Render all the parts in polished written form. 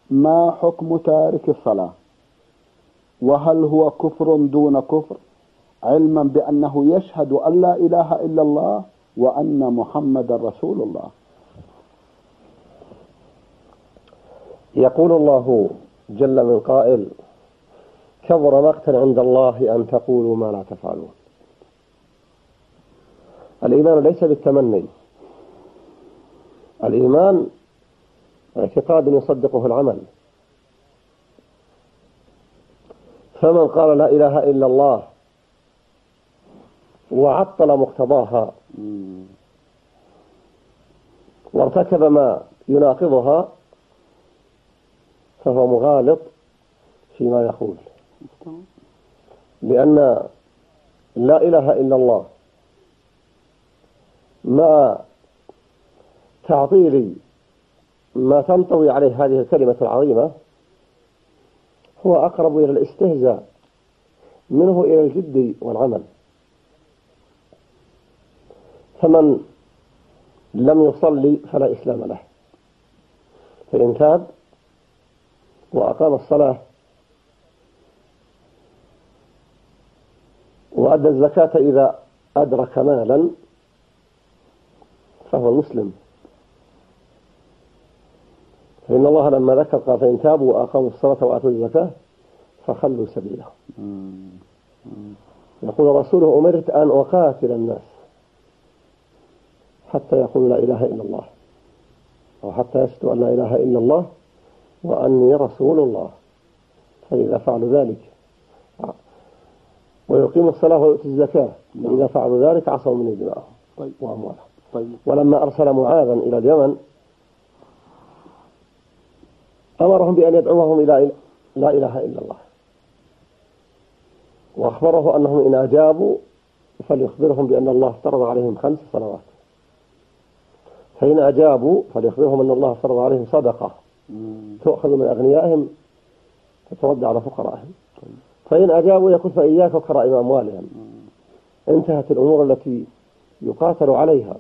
ما حكم تارك الصلاة؟ وهل هو كفر دون كفر، علما بأنه يشهد أن لا إله إلا الله وأن محمد رسول الله؟ يقول الله جل من قائل: كبر مقتا عند الله أن تقولوا ما لا تفعلون. الإيمان ليس بالتمني، الإيمان اعتقاد يصدقه العمل. فمن قال لا إله إلا الله وعطل مقتضاها وارتكب ما يناقضها فهو مغالط فيما يقول، لأن لا إله إلا الله مع تعطيل ما تنطوي عليه هذه الكلمة العظيمة هو أقرب إلى الاستهزاء منه إلى الجد والعمل. فمن لم يصلي فلا إسلام له، فإن تاب وأقام الصلاة وأدى الزكاة إذا أدرك مالا فهو مسلم. فإن الله لما ذكر قال: فإن تابوا وأقاموا الصلاة وآتوا الزكاة فخلوا سبيلهم. يقول رسوله: أمرت أن أقاتل الناس حتى يقولوا لا إله إلا الله، أو حتى يشهدوا أن لا إله إلا الله وأني رسول الله، فإذا فعلوا ذلك ويقيموا الصلاة ويؤتوا الزكاة فإذا فعلوا ذلك عصوا مني دماءهم وأموالهم. ولما أرسل معاذا إلى اليمن أمرهم بأن يدعوهم إلى لا إله إلا الله، وأخبره أنهم إن أجابوا فليخبرهم بأن الله افترض عليهم 5 صلوات، فإن أجابوا فليخبرهم أن الله افترض عليهم صدقة تؤخذ من أغنيائهم تترد على فقرائهم، فإن أجابوا يقول: فإياك وكرائم أموالهم. انتهت الأمور التي يقاتل عليها.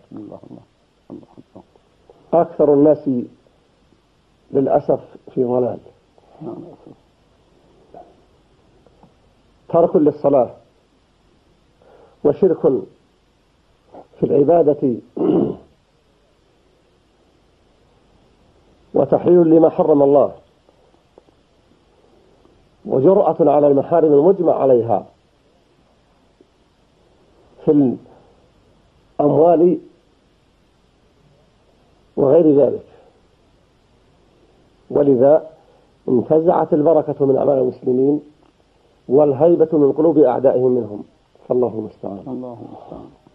أكثر الناس للأسف في ضلال، ترك للصلاة وشرك في العبادة وتحليل لما حرم الله وجرأة على المحارم المجمع عليها في الأموال وغير ذلك. ولذا انتزعت البركة من أعمال المسلمين والهيبة من قلوب أعدائهم منهم، فالله المستعان.